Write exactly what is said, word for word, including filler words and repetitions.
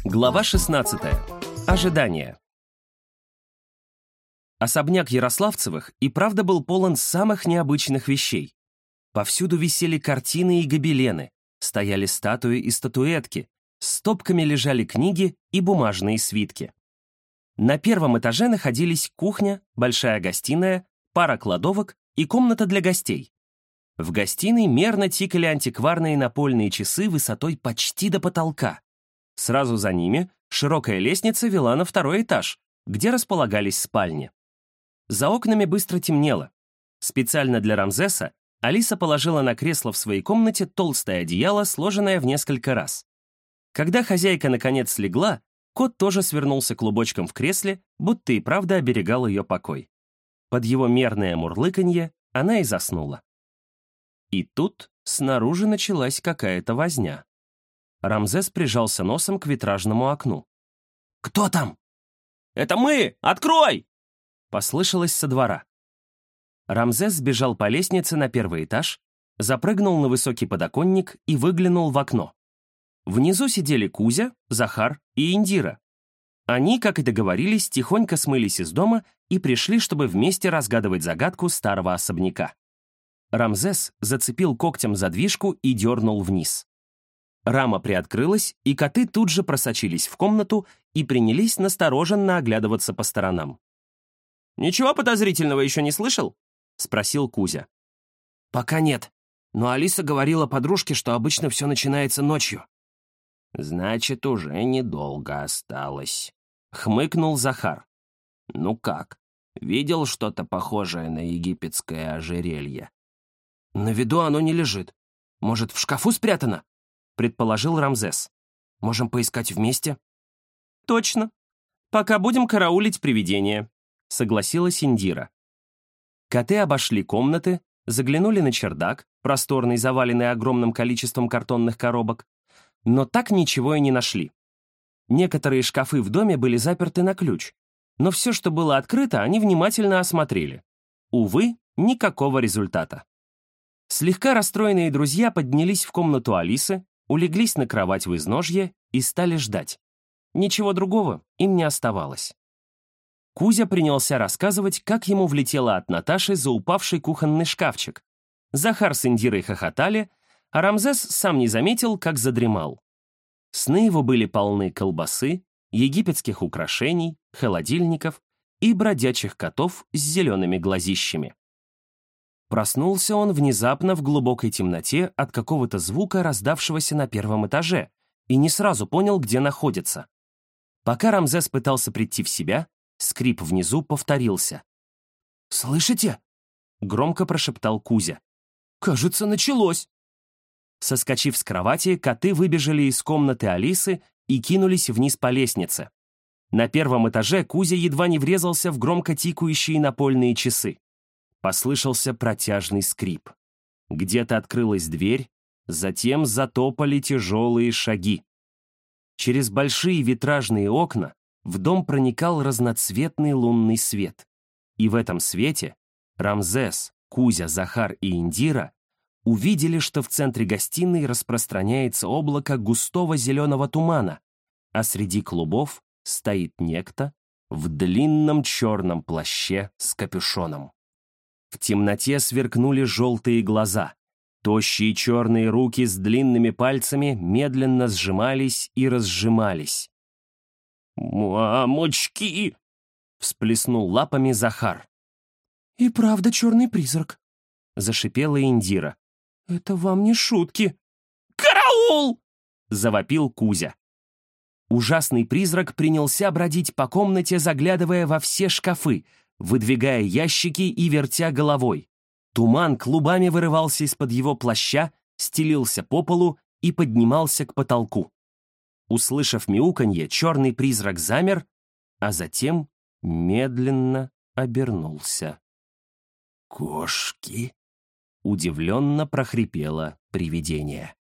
Глава шестнадцатая. Ожидание. Особняк Ярославцевых и правда был полон самых необычных вещей. Повсюду висели картины и гобелены, стояли статуи и статуэтки, стопками лежали книги и бумажные свитки. На первом этаже находились кухня, большая гостиная, пара кладовок и комната для гостей. В гостиной мерно тикали антикварные напольные часы высотой почти до потолка. Сразу за ними широкая лестница вела на второй этаж, где располагались спальни. За окнами быстро темнело. Специально для Рамзеса Алиса положила на кресло в своей комнате толстое одеяло, сложенное в несколько раз. Когда хозяйка наконец легла, кот тоже свернулся клубочком в кресле, будто и правда оберегал ее покой. Под его мерное мурлыканье она и заснула. И тут снаружи началась какая-то возня. Рамзес прижался носом к витражному окну. «Кто там?» «Это мы! Открой!» Послышалось со двора. Рамзес сбежал по лестнице на первый этаж, запрыгнул на высокий подоконник и выглянул в окно. Внизу сидели Кузя, Захар и Индира. Они, как и договорились, тихонько смылись из дома и пришли, чтобы вместе разгадывать загадку старого особняка. Рамзес зацепил когтем задвижку и дернул вниз. Рама приоткрылась, и коты тут же просочились в комнату и принялись настороженно оглядываться по сторонам. «Ничего подозрительного еще не слышал?» — спросил Кузя. «Пока нет, но Алиса говорила подружке, что обычно все начинается ночью». «Значит, уже недолго осталось», — хмыкнул Захар. «Ну как, видел что-то похожее на египетское ожерелье?» «На виду оно не лежит. Может, в шкафу спрятано?» — предположил Рамзес. «Можем поискать вместе?» «Точно. Пока будем караулить привидение», — согласилась Индира. Коты обошли комнаты, заглянули на чердак, просторный, заваленный огромным количеством картонных коробок, но так ничего и не нашли. Некоторые шкафы в доме были заперты на ключ, но все, что было открыто, они внимательно осмотрели. Увы, никакого результата. Слегка расстроенные друзья поднялись в комнату Алисы, улеглись на кровать в изножье и стали ждать. Ничего другого им не оставалось. Кузя принялся рассказывать, как ему влетело от Наташи за упавший кухонный шкафчик. Захар с Индирой хохотали, а Рамзес сам не заметил, как задремал. Сны его были полны колбасы, египетских украшений, холодильников и бродячих котов с зелеными глазищами. Проснулся он внезапно в глубокой темноте от какого-то звука, раздавшегося на первом этаже, и не сразу понял, где находится. Пока Рамзес пытался прийти в себя, скрип внизу повторился. «Слышите?» — громко прошептал Кузя. «Кажется, началось!» Соскочив с кровати, коты выбежали из комнаты Алисы и кинулись вниз по лестнице. На первом этаже Кузя едва не врезался в громко тикающие напольные часы. Послышался протяжный скрип. Где-то открылась дверь, затем затопали тяжелые шаги. Через большие витражные окна в дом проникал разноцветный лунный свет. И в этом свете Рамзес, Кузя, Захар и Индира увидели, что в центре гостиной распространяется облако густого зеленого тумана, а среди клубов стоит некто в длинном черном плаще с капюшоном. В темноте сверкнули желтые глаза. Тощие черные руки с длинными пальцами медленно сжимались и разжимались. «Мамочки!» — всплеснул лапами Захар. «И правда черный призрак», — зашипела Индира. «Это вам не шутки». «Караул!» — завопил Кузя. Ужасный призрак принялся бродить по комнате, заглядывая во все шкафы, выдвигая ящики и вертя головой. Туман клубами вырывался из-под его плаща, стелился по полу и поднимался к потолку. Услышав мяуканье, черный призрак замер, а затем медленно обернулся. «Кошки!» — удивленно прохрипело привидение.